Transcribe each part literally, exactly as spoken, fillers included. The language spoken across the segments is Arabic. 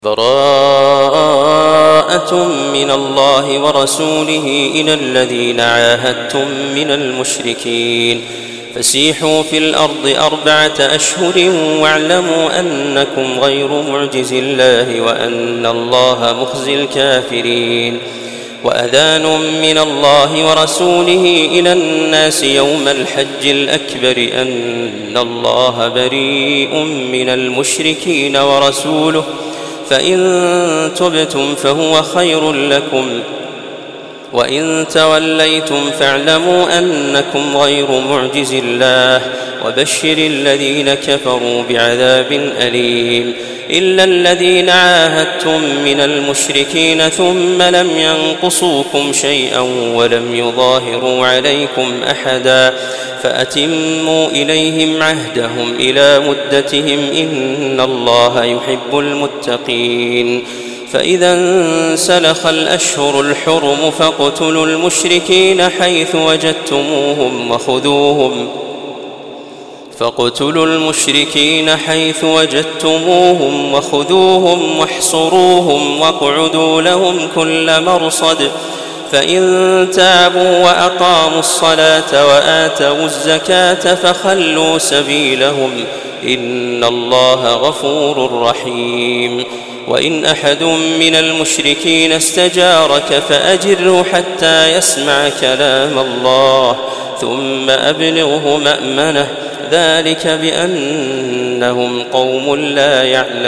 براءة من الله ورسوله إلى الذين عاهدتم من المشركين فسيحوا في الأرض أربعة أشهر واعلموا أنكم غير معجز الله وأن الله مخزي الكافرين. وأذان من الله ورسوله إلى الناس يوم الحج الأكبر أن الله بريء من المشركين ورسوله فإن تبتم فهو خير لكم وإن توليتم فاعلموا أنكم غير معجز الله وبشر الذين كفروا بعذاب أليم. إلا الذين عاهدتم من المشركين ثم لم ينقصوكم شيئا ولم يظاهروا عليكم أحدا فأتموا إليهم عهدهم إلى مدتهم إن الله يحب المتقين. فإذا انسلخ الأشهر الحرم فاقتلوا المشركين حيث وجدتموهم وخذوهم فاقتلوا المشركين حيث وجدتموهم وخذوهم واحصروهم واقعدوا لهم كل مرصد فإن تابوا وأقاموا الصلاة وآتوا الزكاة فخلوا سبيلهم إن الله غفور رحيم. وإن أحد من المشركين استجارك فأجره حتى يسمع كلام الله ثم أبلغه مأمنه ذلك بأنهم قوم لا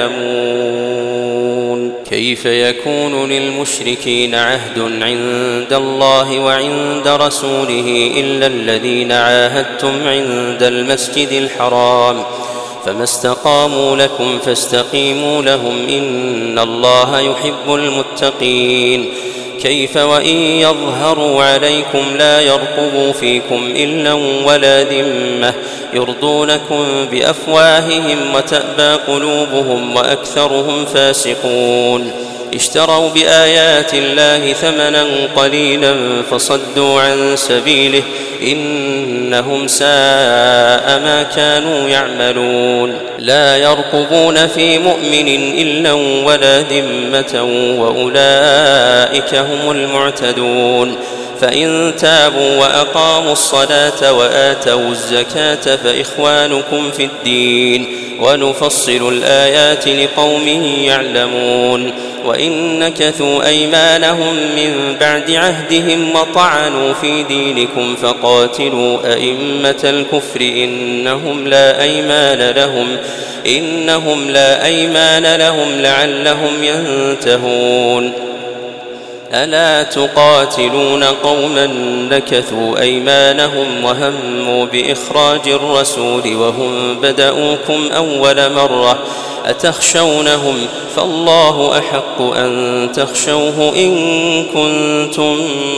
يعلمون. كيف يكون للمشركين عهد عند الله وعند رسوله إلا الذين عاهدتم عند المسجد الحرام فما استقاموا لكم فاستقيموا لهم إن الله يحب المتقين. كيف وإن يظهروا عليكم لا يرقبوا فيكم إلا ولا ذمة يرضونكم بأفواههم وتأبى قلوبهم وأكثرهم فاسقون. اشتروا بآيات الله ثمنا قليلا فصدوا عن سبيله إنهم ساء ما كانوا يعملون. لا يرقبون في مؤمن إلا ولا ذمة وأولئك هم المعتدون. فإن تابوا وأقاموا الصلاة وآتوا الزكاة فإخوانكم في الدين ونفصل الآيات لقوم يعلمون. وإن نكثوا أيمانهم من بعد عهدهم وطعنوا في دينكم فقاتلوا أئمة الكفر إنهم لا أيمان لهم إنهم لا أيمان لهم لعلهم ينتهون. ألا تقاتلون قوما نكثوا أيمانهم وهموا بإخراج الرسول وهم بدؤوكم أول مرة أتخشونهم فالله أحق أن تخشوه إن كنتم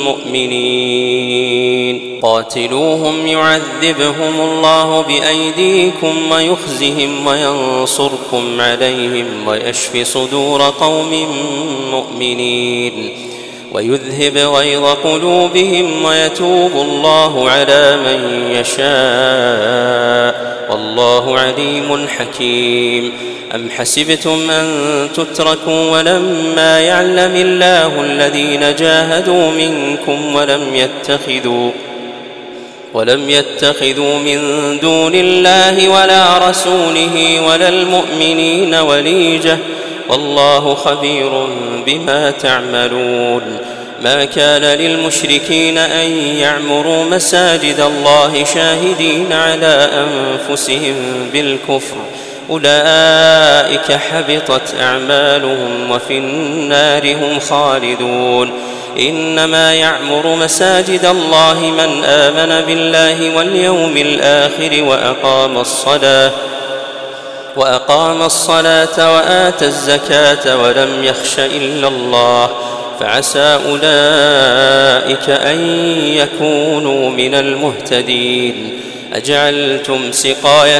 مؤمنين. قاتلوهم يعذبهم الله بأيديكم ويخزهم وينصركم عليهم ويشف صدور قوم مؤمنين ويذهب غيظ قلوبهم ويتوب الله على من يشاء والله عليم حكيم. أم حسبتم أن تتركوا ولما يعلم الله الذين جاهدوا منكم ولم يتخذوا ولم يتخذوا من دون الله ولا رسوله ولا المؤمنين وليجة والله خبير بما تعملون. ما كان للمشركين أن يعمروا مساجد الله شاهدين على أنفسهم بالكفر أولئك حبطت أعمالهم وفي النار هم خالدون. إنما يعمر مساجد الله من آمن بالله واليوم الآخر وأقام الصلاة وأقام الصلاة وآتى الزكاة ولم يخش إلا الله فعسى أولئك أن يكونوا من المهتدين. أجعلتم سقاية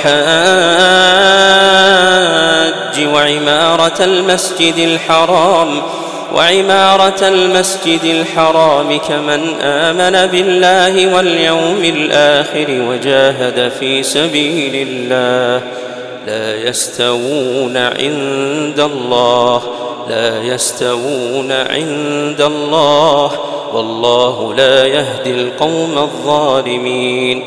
الحاج وعمارة المسجد الحرام وعمارة المسجد الحرام كمن آمن بالله واليوم الآخر وجاهد في سبيل الله لا يستوون عند الله لا يستوون عند الله والله لا يهدي القوم الظالمين.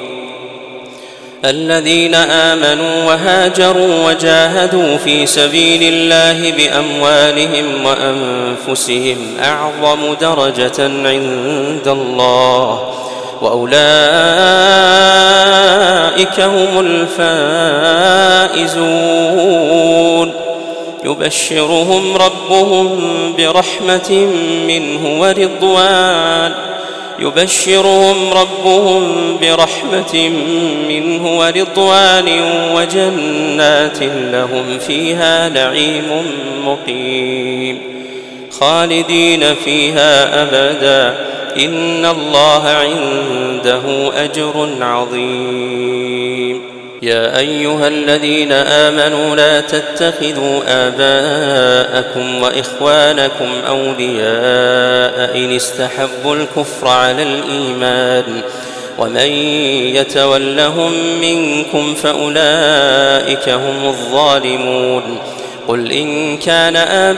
الذين آمنوا وهاجروا وجاهدوا في سبيل الله بأموالهم وأنفسهم أعظم درجة عند الله وأولئك هم الفائزون. يبشرهم ربهم برحمة منه ورضوان يبشرهم ربهم برحمة منه ورضوان وجنات لهم فيها نعيم مقيم خالدين فيها أبدا إن الله عنده أجر عظيم. يا أيها الذين آمنوا لا تتخذوا آباءكم وإخوانكم أولياء إن استحبوا الكفر على الإيمان ومن يتولهم منكم فأولئك هم الظالمون. قل إن كان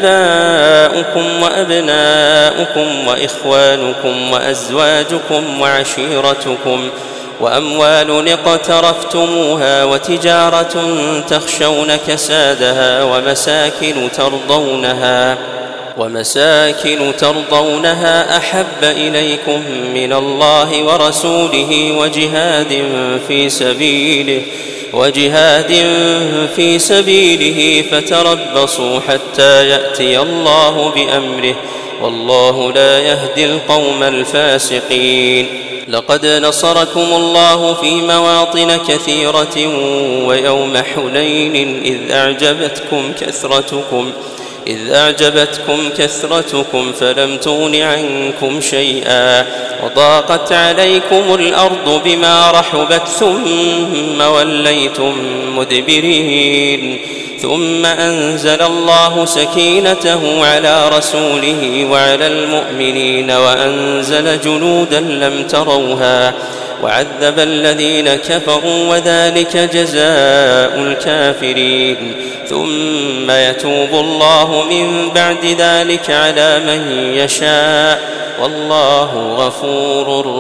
آباؤكم وأبناؤكم وإخوانكم وأزواجكم وعشيرتكم وأموال اقترفتموها وتجارة تخشون كسادها ومساكن ترضونها ومساكن ترضونها أحب إليكم من الله ورسوله وجهاد في سبيله وجهاد في سبيله فتربصوا حتى يأتي الله بأمره والله لا يهدي القوم الفاسقين. لقد نصركم الله في مواطن كثيرة ويوم حنين إذ أعجبتكم كثرتكم إذ أعجبتكم كثرتكم فلم تغن عنكم شيئا وضاقت عليكم الأرض بما رحبت ثم وليتم مدبرين ثم أنزل الله سكينته على رسوله وعلى المؤمنين وأنزل جنودا لم تروها وعذب الذين كفروا وذلك جزاء الكافرين ثم يتوب الله من بعد ذلك على من يشاء والله غفور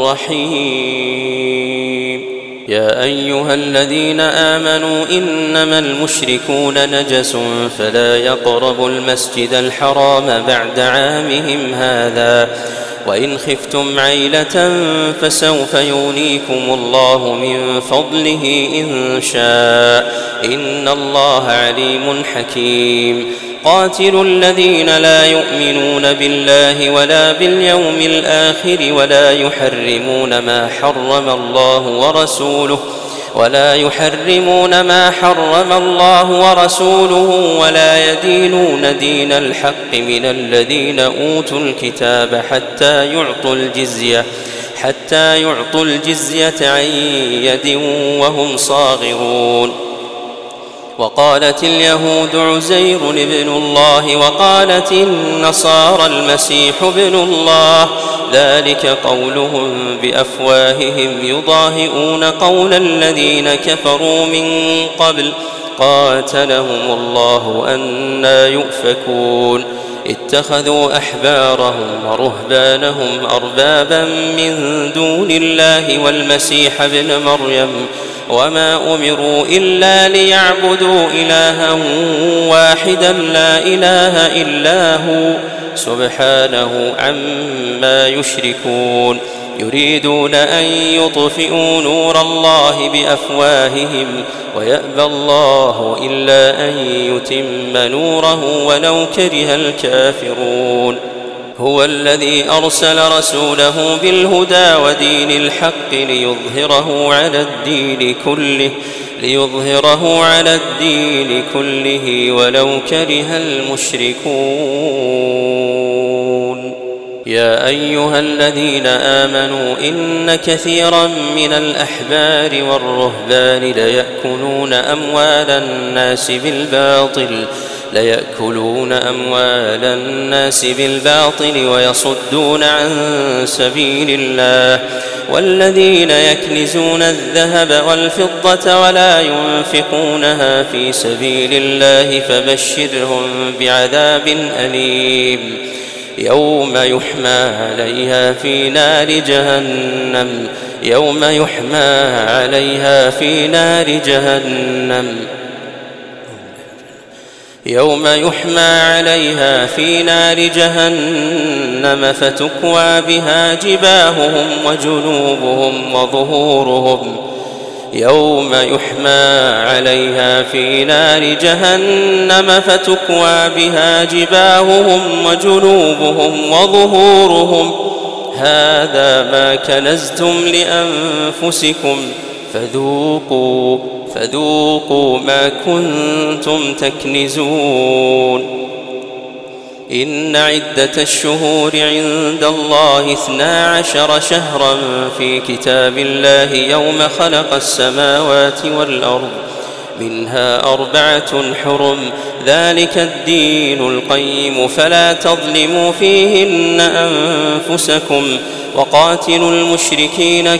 رحيم. يا أيها الذين آمنوا إنما المشركون نجس فلا يقربوا المسجد الحرام بعد عامهم هذا وإن خفتم عيلة فسوف يغنيكم الله من فضله إن شاء إن الله عليم حكيم. قاتلوا الذين لا يؤمنون بالله ولا باليوم الآخر ولا يحرمون ما حرم الله ورسوله ولا يحرمون ما حرم الله ورسوله ولا يدينون دين الحق من الذين أوتوا الكتاب حتى يعطوا الجزية حتى يعطوا الجزية عن يد وهم صاغرون. وقالت اليهود عزير ابن الله وقالت النصارى المسيح ابن الله ذلك قولهم بأفواههم يضاهئون قول الذين كفروا من قبل قاتلهم الله أنى يؤفكون. اتخذوا أحبارهم ورهبانهم أربابا من دون الله والمسيح ابن مريم وما أمروا إلا ليعبدوا إلها واحدا لا إله إلا هو سبحانه عما يشركون. يريدون أن يطفئوا نور الله بأفواههم ويأبى الله إلا أن يتم نوره ولو كره الكافرون. هو الذي أرسل رسوله بالهدى ودين الحق ليظهره على الدين كله ليظهره على الدين كله ولو كره المشركون. يا أيها الذين آمنوا إن كثيرا من الأحبار والرهبان ليأكلون أموال الناس بالباطل ليأكلون أموال الناس بالباطل ويصدون عن سبيل الله والذين يكنزون الذهب والفضة ولا ينفقونها في سبيل الله فبشرهم بعذاب أليم يوم يحمى عليها في نار جهنم يوم يحمى عليها في نار جهنم يوم يحمى عليها في نار جهنم فتكوى بها جباههم وجنوبهم وظهورهم يوم يحمى عليها في نار جهنم فتكوى بها جباههم وجنوبهم وظهورهم هذا ما كنزتم لأنفسكم فذوقوا فذوقوا ما كنتم تكنزون إن عدة الشهور عند الله اثنا عشر شهرا في كتاب الله يوم خلق السماوات والأرض منها أربعة حرم ذلك الدين القيم فلا تظلموا فيهن أنفسكم وقاتلوا المشركين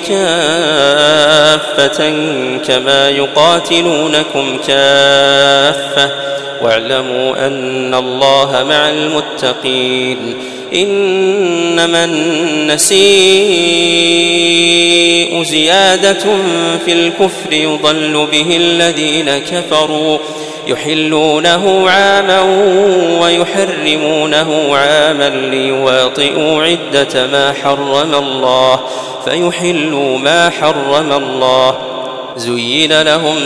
كافة كما يقاتلونكم كافة واعلموا أن الله مع المتقين إنما النسيء زيادة في الكفر يضل به الذين كفروا يحلونه عاما ويحرمونه عاما ليواطئوا عدة ما حرم الله فيحلوا ما حرم الله زين لهم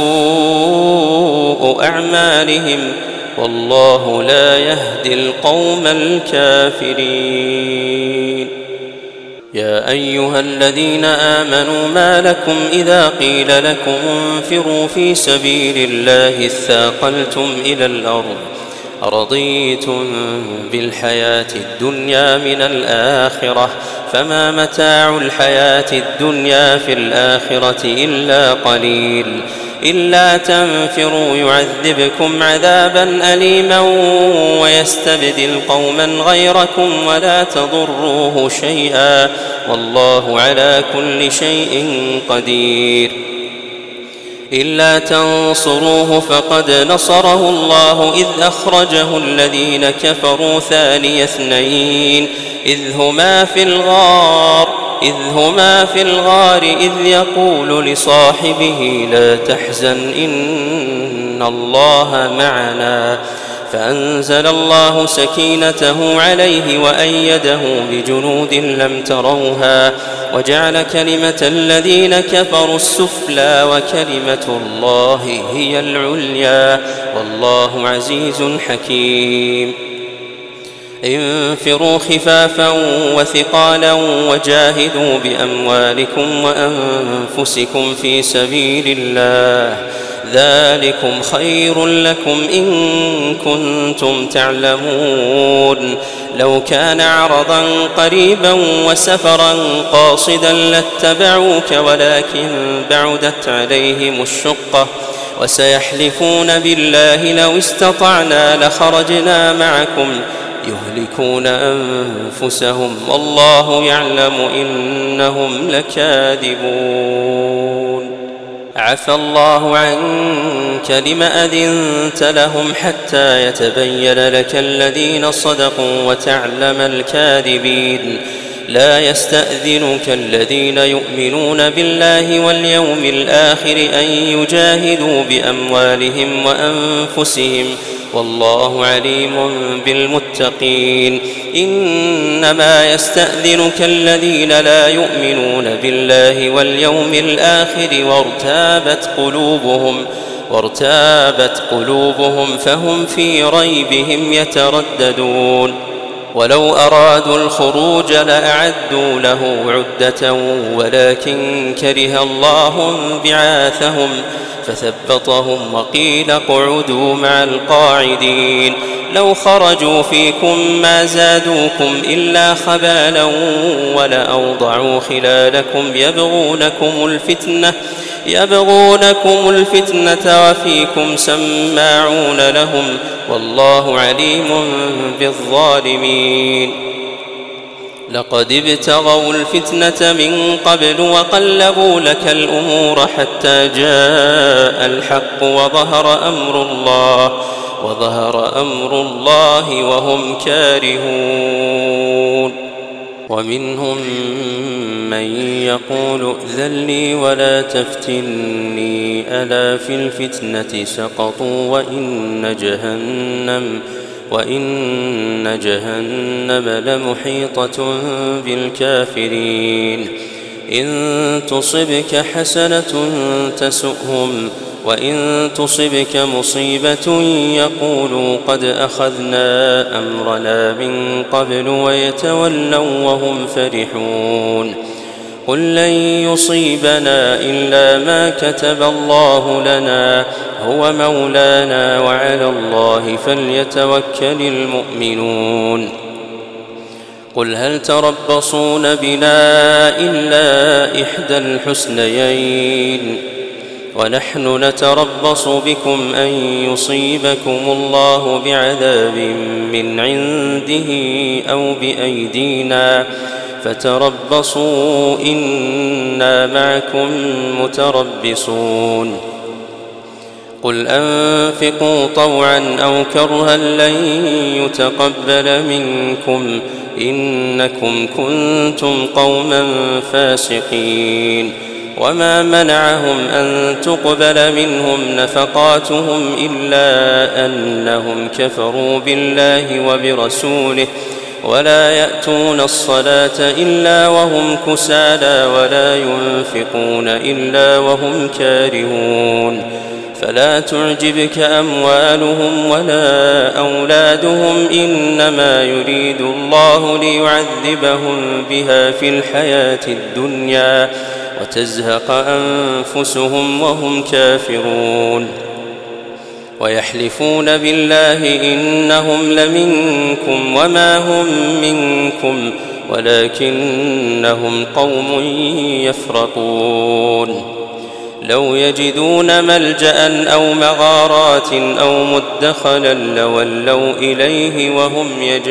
سوء أعمالهم والله لا يهدي القوم الكافرين يا أيها الذين آمنوا ما لكم إذا قيل لكم انفروا في سبيل الله اثاقلتم إلى الأرض أرضيتم بالحياة الدنيا من الآخرة فما متاع الحياة الدنيا في الآخرة إلا قليل إلا تنفروا يعذبكم عذابا أليما ويستبدل قوما غيركم ولا تضروه شيئا والله على كل شيء قدير إلا تنصروه فقد نصره الله إذ أخرجه الذين كفروا ثاني اثنين إذ هما في الغار إذ هما في الغار إذ يقول لصاحبه لا تحزن إن الله معنا فأنزل الله سكينته عليه وأيده بجنود لم تروها وجعل كلمة الذين كفروا السفلى وكلمة الله هي العليا والله عزيز حكيم انفروا خفافا وثقالا وجاهدوا بأموالكم وأنفسكم في سبيل الله ذلكم خير لكم إن كنتم تعلمون لو كان عرضا قريبا وسفرا قاصدا لاتبعوك ولكن بعدت عليهم الشقة وسيحلفون بالله لو استطعنا لخرجنا معكم يهلكون أنفسهم والله يعلم إنهم لكاذبون عفى الله عنك لم أذنت لهم حتى يتبين لك الذين صدقوا وتعلم الكاذبين لا يستأذنك الذين يؤمنون بالله واليوم الآخر أن يجاهدوا بأموالهم وأنفسهم والله عليم بالمتقين إنما يستأذنك الذين لا يؤمنون بالله واليوم الآخر وارتابت قلوبهم وارتابت قلوبهم فهم في ريبهم يترددون ولو أرادوا الخروج لأعدوا له عدة ولكن كره الله بعاثهم فثبطهم وقيل اقعدوا مع القاعدين لو خرجوا فيكم ما زادوكم إلا خبالا ولأوضعوا خلالكم يبغونكم الفتنة يبغونكم الفتنة وفيكم سماعون لهم والله عليم بالظالمين لقد ابتغوا الفتنة من قبل وقلبوا لك الأمور حتى جاء الحق وظهر أمر الله وظهر أمر الله وهم كارهون. ومنهم من يقول ائذن لي ولا تفتني ألا في الفتنة سقطوا وإن جهنم وإن جهنم لمحيطة بالكافرين. إن تصبك حسنة تسؤهم وإن تصبك مصيبة يقولوا قد أخذنا أمرنا من قبل ويتولوا وهم فرحون. قل لن يصيبنا إلا ما كتب الله لنا هو مولانا وعلى الله فليتوكل المؤمنون. قل هل تربصون بنا إلا إحدى الحسنيين ونحن نتربص بكم أن يصيبكم الله بعذاب من عنده أو بأيدينا فتربصوا إنا معكم متربصون. قل أنفقوا طوعا أو كرها لن يتقبل منكم إنكم كنتم قوما فاسقين. وما منعهم أن تقبل منهم نفقاتهم إلا أنهم كفروا بالله وبرسوله ولا يأتون الصلاة إلا وهم كسالى ولا ينفقون إلا وهم كارهون. فلا تعجبك أموالهم ولا أولادهم إنما يريد الله ليعذبهم بها في الحياة الدنيا وتزهق أنفسهم وهم كافرون. ويحلفون بالله إنهم لمنكم وما هم منكم ولكنهم قوم يفرقون. لو يجدون ملجأ أو مغارات أو مدخلا لولوا إليه وهم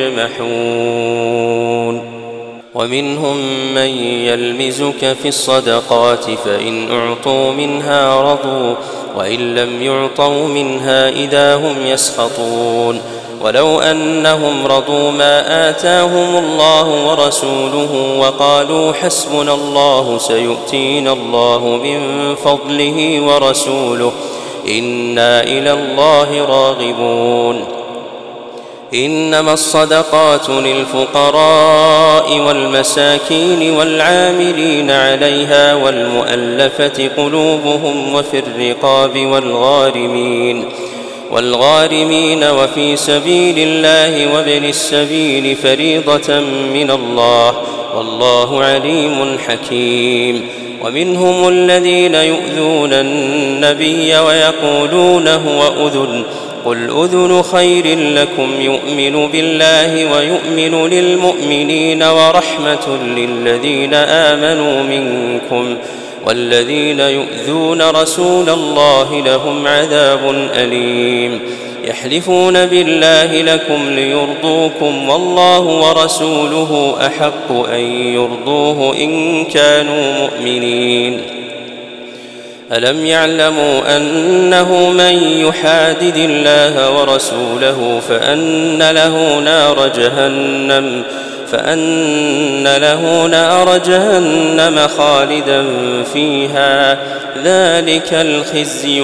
يجمحون. ومنهم من يلمزك في الصدقات فإن أعطوا منها رضوا وإن لم يعطوا منها إذا هم يسخطون. ولو أنهم رضوا ما آتاهم الله ورسوله وقالوا حسبنا الله سيؤتينا الله من فضله ورسوله إنا إلى الله راغبون. إنما الصدقات للفقراء والمساكين والعاملين عليها والمؤلفة قلوبهم وفي الرقاب والغارمين والغارمين وفي سبيل الله وابن السبيل فريضة من الله والله عليم حكيم. ومنهم الذين يؤذون النبي ويقولون هو أذن قل أذن خير لكم يؤمن بالله ويؤمن للمؤمنين ورحمة للذين آمنوا منكم والذين يؤذون رسول الله لهم عذاب أليم. يحلفون بالله لكم ليرضوكم والله ورسوله أحق أن يرضوه إن كانوا مؤمنين. ألم يعلموا أنه من يحادد الله ورسوله فأن له نار جهنم فأن له نار جهنم خالدا فيها ذلك الخزي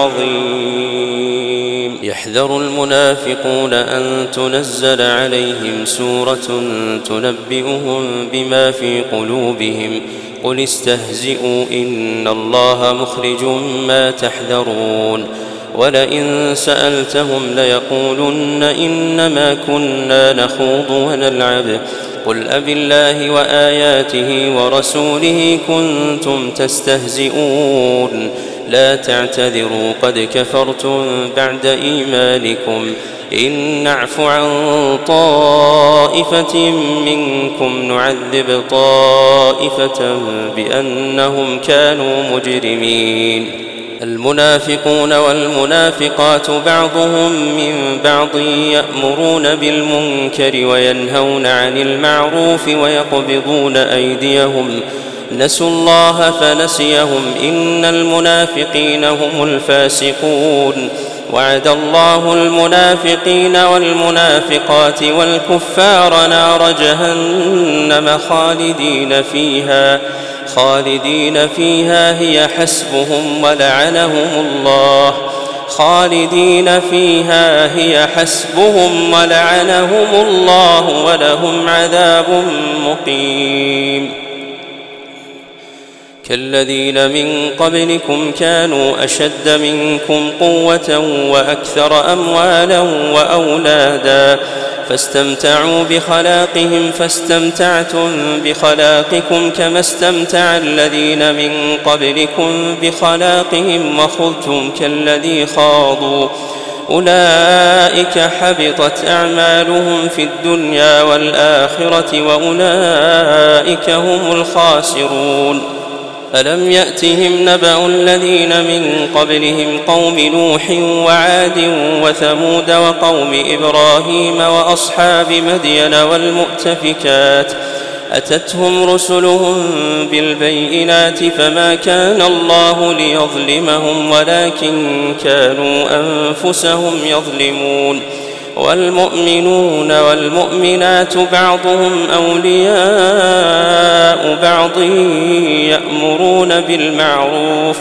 العظيم. يحذر المنافقون أن تنزل عليهم سورة تنبئهم بما في قلوبهم قل استهزئوا إن الله مخرج ما تحذرون. ولئن سألتهم ليقولن إنما كنا نخوض ونلعب قل أبالله وآياته ورسوله كنتم تستهزئون لا تعتذروا قد كفرتم بعد إيمانكم إن نعف عن طائفة منكم نعذب طائفة بأنهم كانوا مجرمين. المنافقون والمنافقات بعضهم من بعض يأمرون بالمنكر وينهون عن المعروف ويقبضون أيديهم نسوا الله فنسيهم إن المنافقين هم الفاسقون وعد الله المنافقين والمنافقات والكفار نار جهنم خالدين فيها خالدين فيها هي حسبهم ولعنهم الله خالدين فيها هي حسبهم ولعنهم الله ولهم عذاب مقيم كالذين من قبلكم كانوا أشد منكم قوة وأكثر أموالا وأولادا فاستمتعوا بخلاقهم فاستمتعتم بخلاقكم كما استمتع الذين من قبلكم بخلاقهم وخذتم كالذي خاضوا أولئك حبطت أعمالهم في الدنيا والآخرة وأولئك هم الخاسرون ألم يأتهم نبأ الذين من قبلهم قوم نوح وعاد وثمود وقوم إبراهيم وأصحاب مدين والمؤتفكات أتتهم رسلهم بالبينات فما كان الله ليظلمهم ولكن كانوا أنفسهم يظلمون والمؤمنون والمؤمنات بعضهم أولياء بعض يأمرون بالمعروف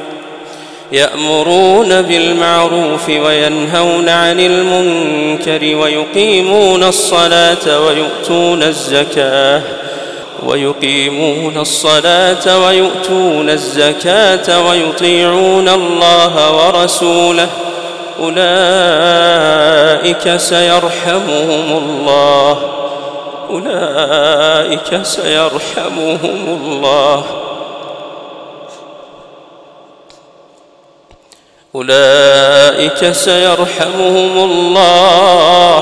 يأمرون بالمعروف وينهون عن المنكر ويقيمون الصلاة ويؤتون الزكاة ويقيمون الصلاة ويؤتون الزكاة ويطيعون الله ورسوله أولئك سيرحمهم الله أولئك سيرحمهم الله أولئك سيرحمهم الله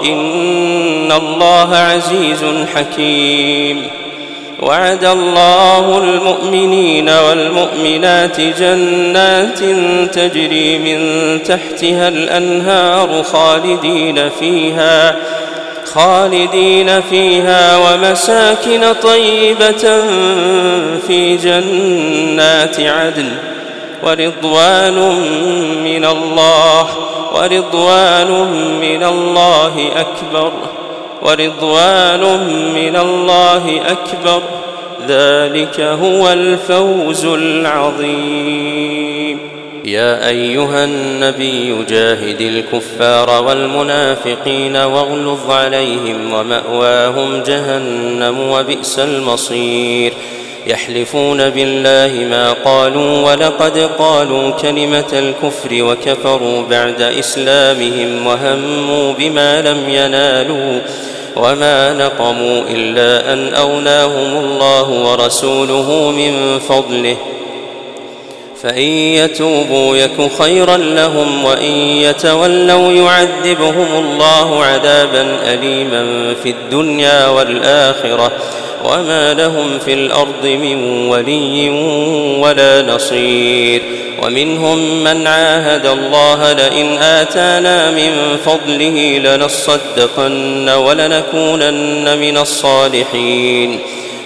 إن الله عزيز حكيم وعد الله المؤمنين والمؤمنات جنات تجري من تحتها الأنهار خالدين فيها خالدين فيها ومساكن طيبة في جنات عدن ورضوان من الله ورضوان من الله أكبر ورضوان من الله أكبر ذلك هو الفوز العظيم يا أيها النبي جاهد الكفار والمنافقين واغلظ عليهم ومأواهم جهنم وبئس المصير يحلفون بالله ما قالوا ولقد قالوا كلمة الكفر وكفروا بعد إسلامهم وهموا بما لم ينالوا وما نقموا إلا أن أغناهم الله ورسوله من فضله فإن يتوبوا يك خيرا لهم وإن يتولوا يعذبهم الله عذابا أليما في الدنيا والآخرة وما لهم في الأرض من ولي ولا نصير ومنهم من عاهد الله لئن آتانا من فضله لنصدقن ولنكونن من الصالحين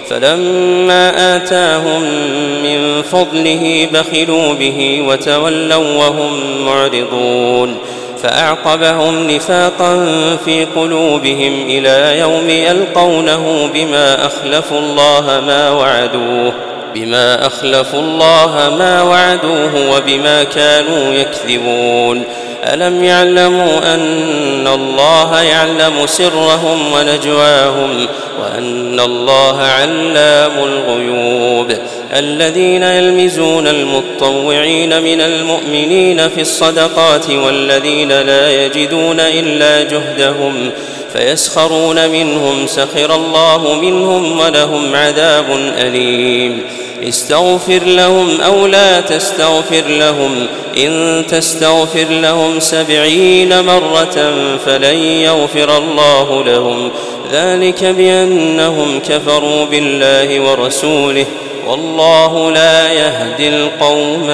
فلما آتاهم من فضله بخلوا به وتولوا وهم معرضون فأعقبهم نفاقا في قلوبهم إلى يوم يلقونه بما أخلفوا الله ما وعدوه بما أخلفوا الله ما وعدوه وبما كانوا يكذبون ألم يعلموا أن الله يعلم سرهم ونجواهم وأن الله علام الغيوب الذين يلمزون المتطوعين من المؤمنين في الصدقات والذين لا يجدون إلا جهدهم فيسخرون منهم سخر الله منهم ولهم عذاب أليم استغفر لهم أو لا تستغفر لهم إن تستغفر لهم سبعين مرة فلن يغفر الله لهم ذلك بأنهم كفروا بالله ورسوله والله لا يهدي القوم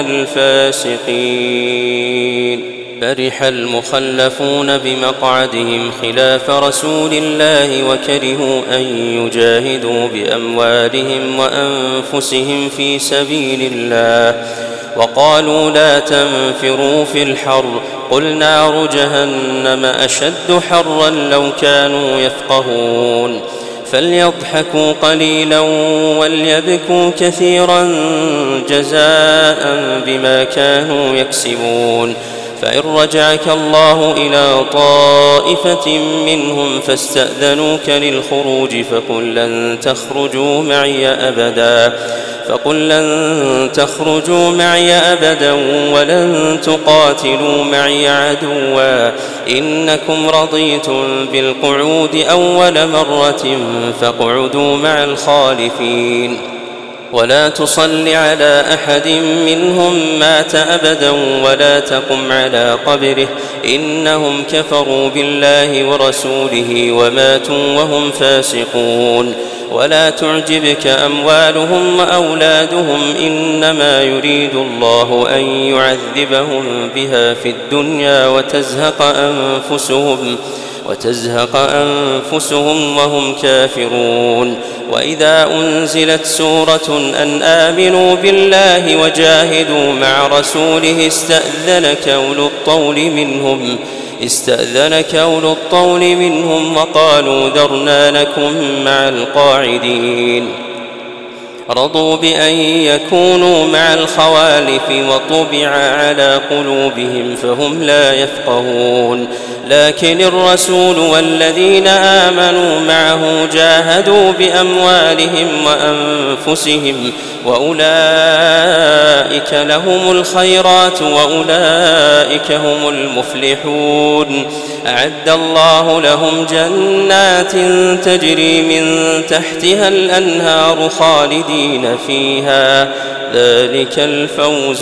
الفاسقين. فرح المخلفون بمقعدهم خلاف رسول الله وكرهوا أن يجاهدوا بأموالهم وأنفسهم في سبيل الله وقالوا لا تنفروا في الحر قل نار جهنم أشد حرا لو كانوا يفقهون فليضحكوا قليلا وليبكوا كثيرا جزاء بما كانوا يكسبون. فإن رجعك الله إلى طائفة منهم فاستأذنوك للخروج فقل لن تخرجوا معي أبدا فقل لن تخرجوا معي أبدا ولن تقاتلوا معي عدوا إنكم رضيتم بالقعود أول مرة فاقعدوا مع الخالفين ولا تصل على أحد منهم مات أبدا ولا تقم على قبره إنهم كفروا بالله ورسوله وماتوا وهم فاسقون. ولا تعجبك أموالهم وأولادهم إنما يريد الله أن يعذبهم بها في الدنيا وتزهق أنفسهم وتزهق أنفسهم وهم كافرون. وإذا أنزلت سورة أن آمنوا بالله وجاهدوا مع رسوله استأذنك أولو الطول منهم استأذنك أولو الطول منهم وقالوا ذرنا لكم مع القاعدين. رضوا بأن يكونوا مع الخوالف وطبع على قلوبهم فهم لا يفقهون. لكن الرسول والذين آمنوا معه جاهدوا بأموالهم وأنفسهم وأولئك لهم الخيرات وأولئك هم المفلحون. أعد الله لهم جنات تجري من تحتها الأنهار خالدين فيها ذلك الفوز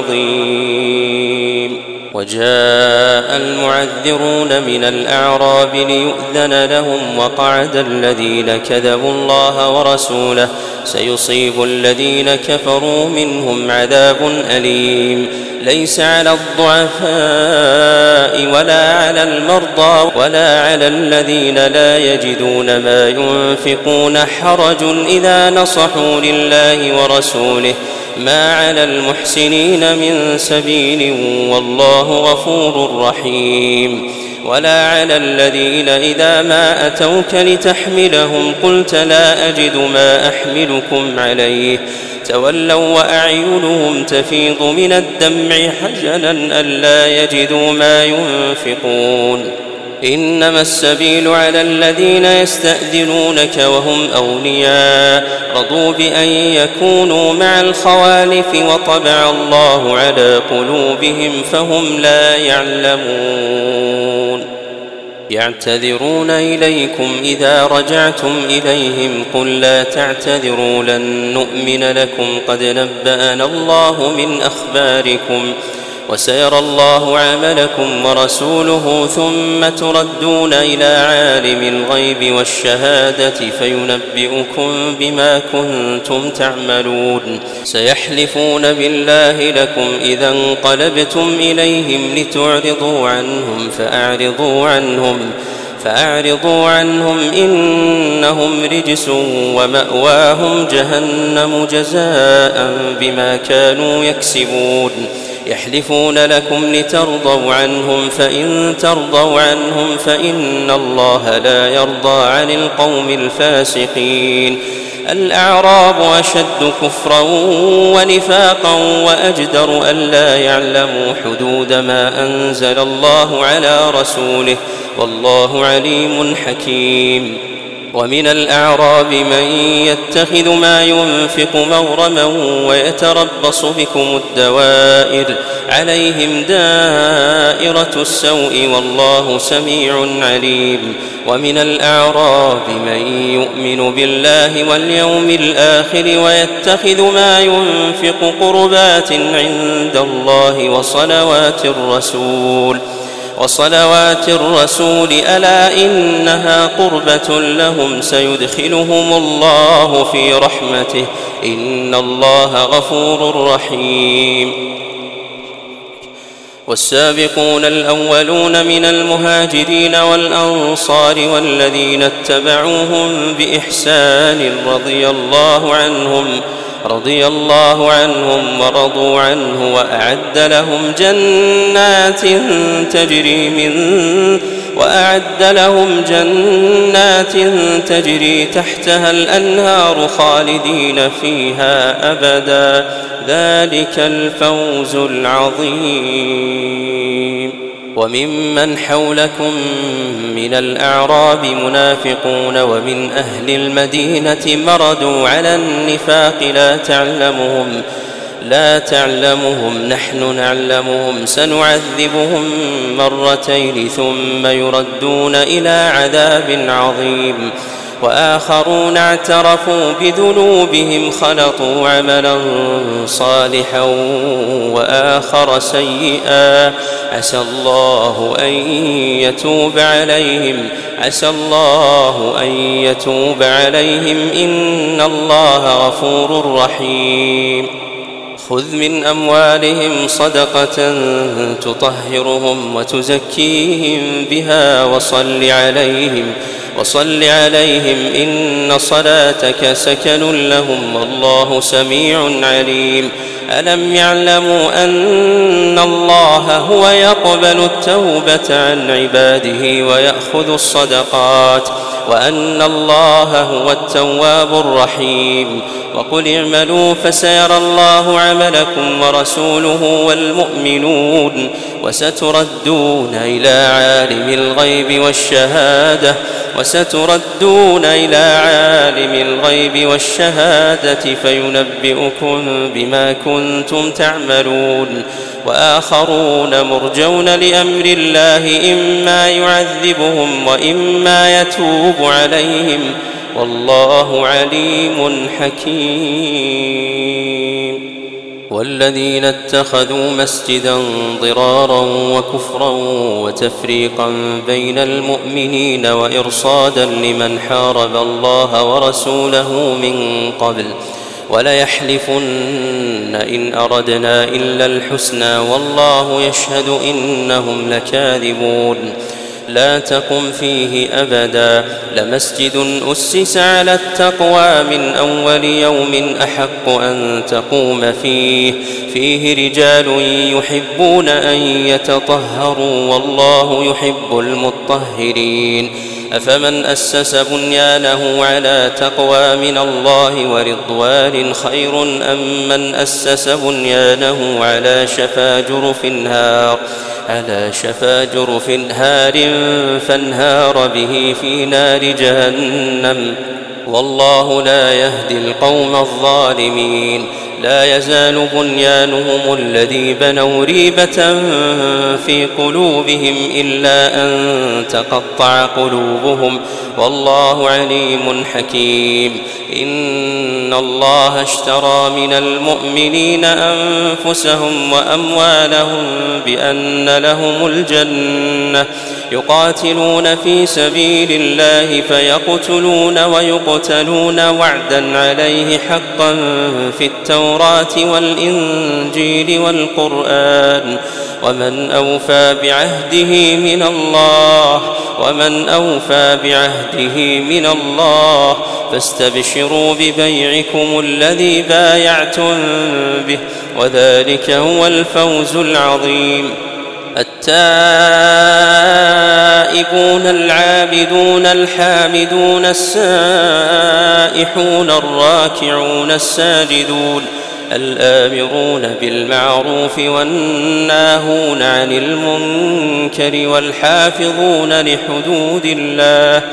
العظيم. وجاء المعذرون من الأعراب ليؤذن لهم وقعد الذين كذبوا الله ورسوله سيصيب الذين كفروا منهم عذاب أليم. ليس على الضعفاء ولا على المرضى ولا على الذين لا يجدون ما ينفقون حرج إذا نصحوا لله ورسوله ما على المحسنين من سبيل والله غفور رحيم. ولا على الذين إذا ما أتوك لتحملهم قلت لا أجد ما أحملكم عليه تولوا وأعينهم تفيض من الدمع حزنا ألا يجدوا ما ينفقون. إنما السبيل على الذين يستأذنونك وهم أولياء رضوا بأن يكونوا مع الخوالف وطبع الله على قلوبهم فهم لا يعلمون. يعتذرون إليكم إذا رجعتم إليهم قل لا تعتذروا لن نؤمن لكم قد نبأنا الله من أخباركم وسيرى الله عملكم ورسوله ثم تردون إلى عالم الغيب والشهادة فينبئكم بما كنتم تعملون. سيحلفون بالله لكم إذا انقلبتم إليهم لتعرضوا عنهم فأعرضوا عنهم فأعرضوا عنهم إنهم رجس ومأواهم جهنم جزاء بما كانوا يكسبون. يحلفون لكم لترضوا عنهم فإن ترضوا عنهم فإن الله لا يرضى عن القوم الفاسقين. الأعراب أشد كفرا ونفاقا وأجدر ألا يعلموا حدود ما أنزل الله على رسوله والله عليم حكيم. ومن الأعراب من يتخذ ما ينفق مغرما ويتربص بكم الدوائر عليهم دائرة السوء والله سميع عليم. ومن الأعراب من يؤمن بالله واليوم الآخر ويتخذ ما ينفق قربات عند الله وصلوات الرسول وصلوات الرسول ألا إنها قربة لهم سيدخلهم الله في رحمته إن الله غفور رحيم. والسابقون الأولون من المهاجرين والأنصار والذين اتبعوهم بإحسان رضي الله عنهم رضي الله عنهم ورضوا عنه وأعد لهم جنات تجري من وأعد لهم جنات تجري تحتها الأنهار خالدين فيها أبدا ذلك الفوز العظيم. وممن حولكم من الأعراب منافقون ومن أهل المدينة مردوا على النفاق لا تعلمهم لا تعلمهم نحن نعلمهم سنعذبهم مرتين ثم يردون إلى عذاب عظيم. وآخرون اعترفوا بذنوبهم خلطوا عملا صالحا وآخر سيئا عسى الله أن يتوب عليهم عسى الله أن يتوب عليهم إن الله غفور رحيم. خذ من أموالهم صدقة تطهرهم وتزكيهم بها وصل عليهم وصل عليهم إن صلاتك سكن لهم والله سميع عليم. ألم يعلموا أن الله هو يقبل التوبة عن عباده ويأخذ الصدقات وأن الله هو التواب الرحيم. وقل اعملوا فسيرى الله عملكم ورسوله والمؤمنون وستردون إلى عالم الغيب والشهادة وستردون إلى عالم الغيب والشهادة فينبئكم بما كنتم تعملون. وآخرون مرجون لأمر الله إما يعذبهم وإما يتوب عليهم والله عليم حكيم. والذين اتخذوا مسجدا ضرارا وكفرا وتفريقا بين المؤمنين وإرصادا لمن حارب الله ورسوله من قبل وليحلفن إن أردنا إلا الحسنى والله يشهد إنهم لكاذبون. لا تقم فيه أبدا لمسجد أسس على التقوى من أول يوم أحق أن تقوم فيه فيه رجال يحبون أن يتطهروا والله يحب المطهرين. أفمن أسس بنيانه على تقوى من الله ورضوان خير أم من أسس بنيانه على شفا جرف هار على شفا جرف هار فانهار به في نار جهنم والله لا يهدي القوم الظالمين. لا يزال بنيانهم الذي بنوا ريبة في قلوبهم إلا أن تقطع قلوبهم والله عليم حكيم. إن الله اشترى من المؤمنين أنفسهم وأموالهم بأن لهم الجنة يقاتلون في سبيل الله فيقتلون ويقتلون وعدا عليه حقا في التوراة والإنجيل والقرآن ومن أوفى بعهده من الله ومن أوفى بعهده من الله فاستبشروا ببيعكم الذي بايعتم به وذلك هو الفوز العظيم. التائبون العابدون الحامدون السائحون الراكعون الساجدون الآمرون بالمعروف والناهون عن المنكر والحافظون لحدود الله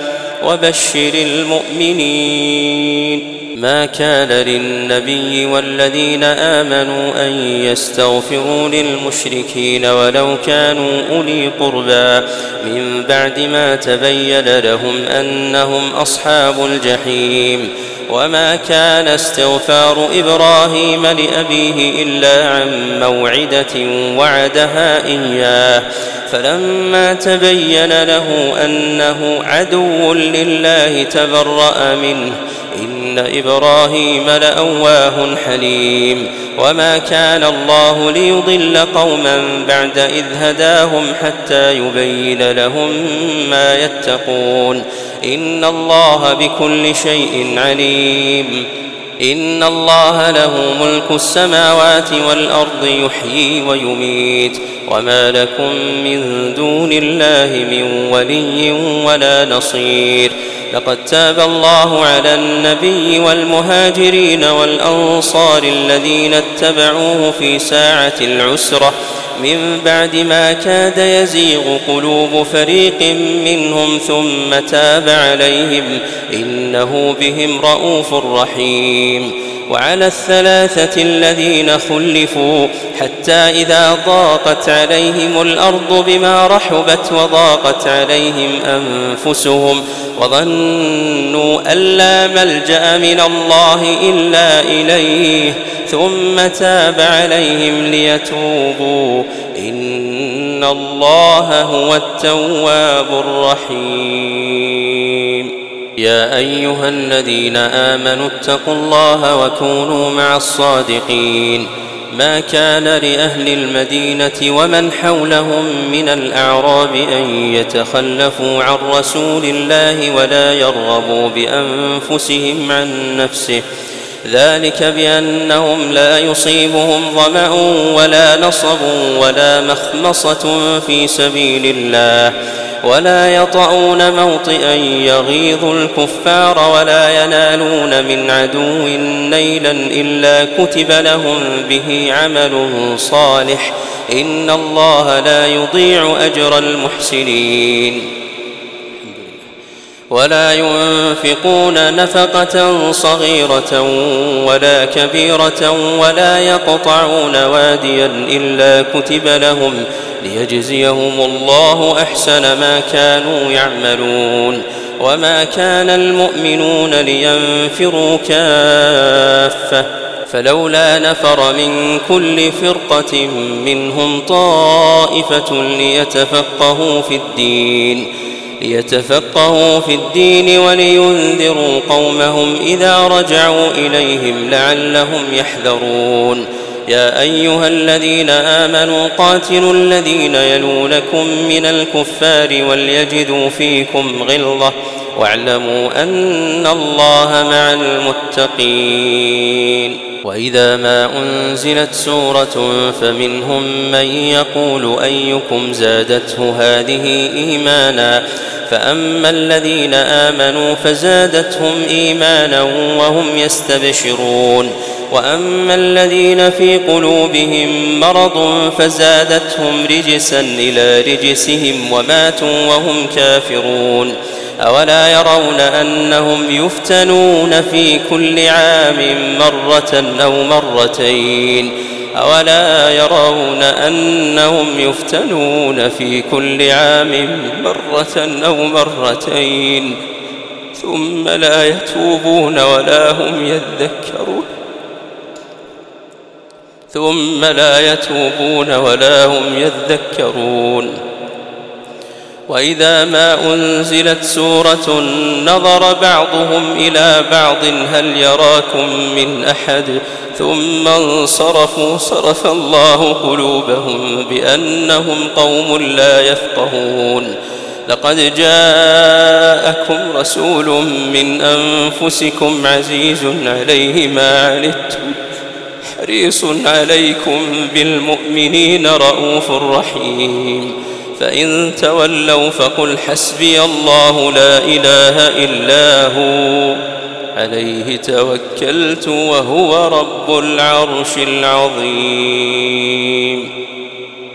وبشر المؤمنين. ما كان للنبي والذين آمنوا أن يستغفروا للمشركين ولو كانوا أولي قربى من بعد ما تبين لهم أنهم أصحاب الجحيم. وما كان استغفار إبراهيم لأبيه إلا عن موعدة وعدها إياه فلما تبين له أنه عدو لله تبرأ منه إن إبراهيم لأواه حليم. وما كان الله ليضل قوما بعد إذ هداهم حتى يبين لهم ما يتقون إن الله بكل شيء عليم. إن الله له ملك السماوات والأرض يحيي ويميت وما لكم من دون الله من ولي ولا نصير. لقد تاب الله على النبي والمهاجرين والأنصار الذين اتبعوه في ساعة العسرة من بعد ما كاد يزيغ قلوب فريق منهم ثم تاب عليهم إنه بهم رءوف رحيم. وعلى الثلاثة الذين خلفوا حتى إذا ضاقت عليهم الأرض بما رحبت وضاقت عليهم أنفسهم وظنوا أن لا ملجأ من الله إلا إليه ثم تاب عليهم ليتوبوا إن الله هو التواب الرحيم. يا أيها الذين آمنوا اتقوا الله وكونوا مع الصادقين. ما كان لأهل المدينة ومن حولهم من الأعراب أن يتخلفوا عن رسول الله ولا يرغبوا بأنفسهم عن نفسه ذلك بأنهم لا يصيبهم ظمأ ولا نصب ولا مخمصة في سبيل الله ولا يطعون موطئا يغيظ الكفار ولا ينالون من عدو نيلا إلا كتب لهم به عمل صالح إن الله لا يضيع أجر المحسنين. ولا ينفقون نفقة صغيرة ولا كبيرة ولا يقطعون واديا إلا كتب لهم ليجزيهم الله أحسن ما كانوا يعملون. وما كان المؤمنون لينفروا كافة فلولا نفر من كل فرقة منهم طائفة ليتفقهوا في الدين ليتفقهوا في الدين ولينذروا قومهم إذا رجعوا إليهم لعلهم يحذرون. يا أيها الذين آمنوا قاتلوا الذين يلونكم من الكفار وليجدوا فيكم غلظة واعلموا أن الله مع المتقين. وإذا ما أنزلت سورة فمنهم من يقول أيكم زادته هذه إيمانا فأما الذين آمنوا فزادتهم إيمانا وهم يستبشرون وأما الذين في قلوبهم مرض فزادتهم رجسا إلى رجسهم وماتوا وهم كافرون. أولا يرون أنهم يفتنون في كل عام مرة أو مرتين أولا يرون أنهم يفتنون في كل عام مرة أو مرتين ثم لا يتوبون ولا هم يذكرون ثم لا يتوبون ولا هم يذكرون. وإذا ما أنزلت سورة نظر بعضهم إلى بعض هل يراكم من أحد ثم انصرفوا صرف الله قلوبهم بأنهم قوم لا يفقهون. لقد جاءكم رسول من أنفسكم عزيز عليه ما عنتم حريص عليكم بالمؤمنين رءوف رحيم. فإن تولوا فقل حسبي الله لا إله إلا هو عليه توكلت وهو رب العرش العظيم.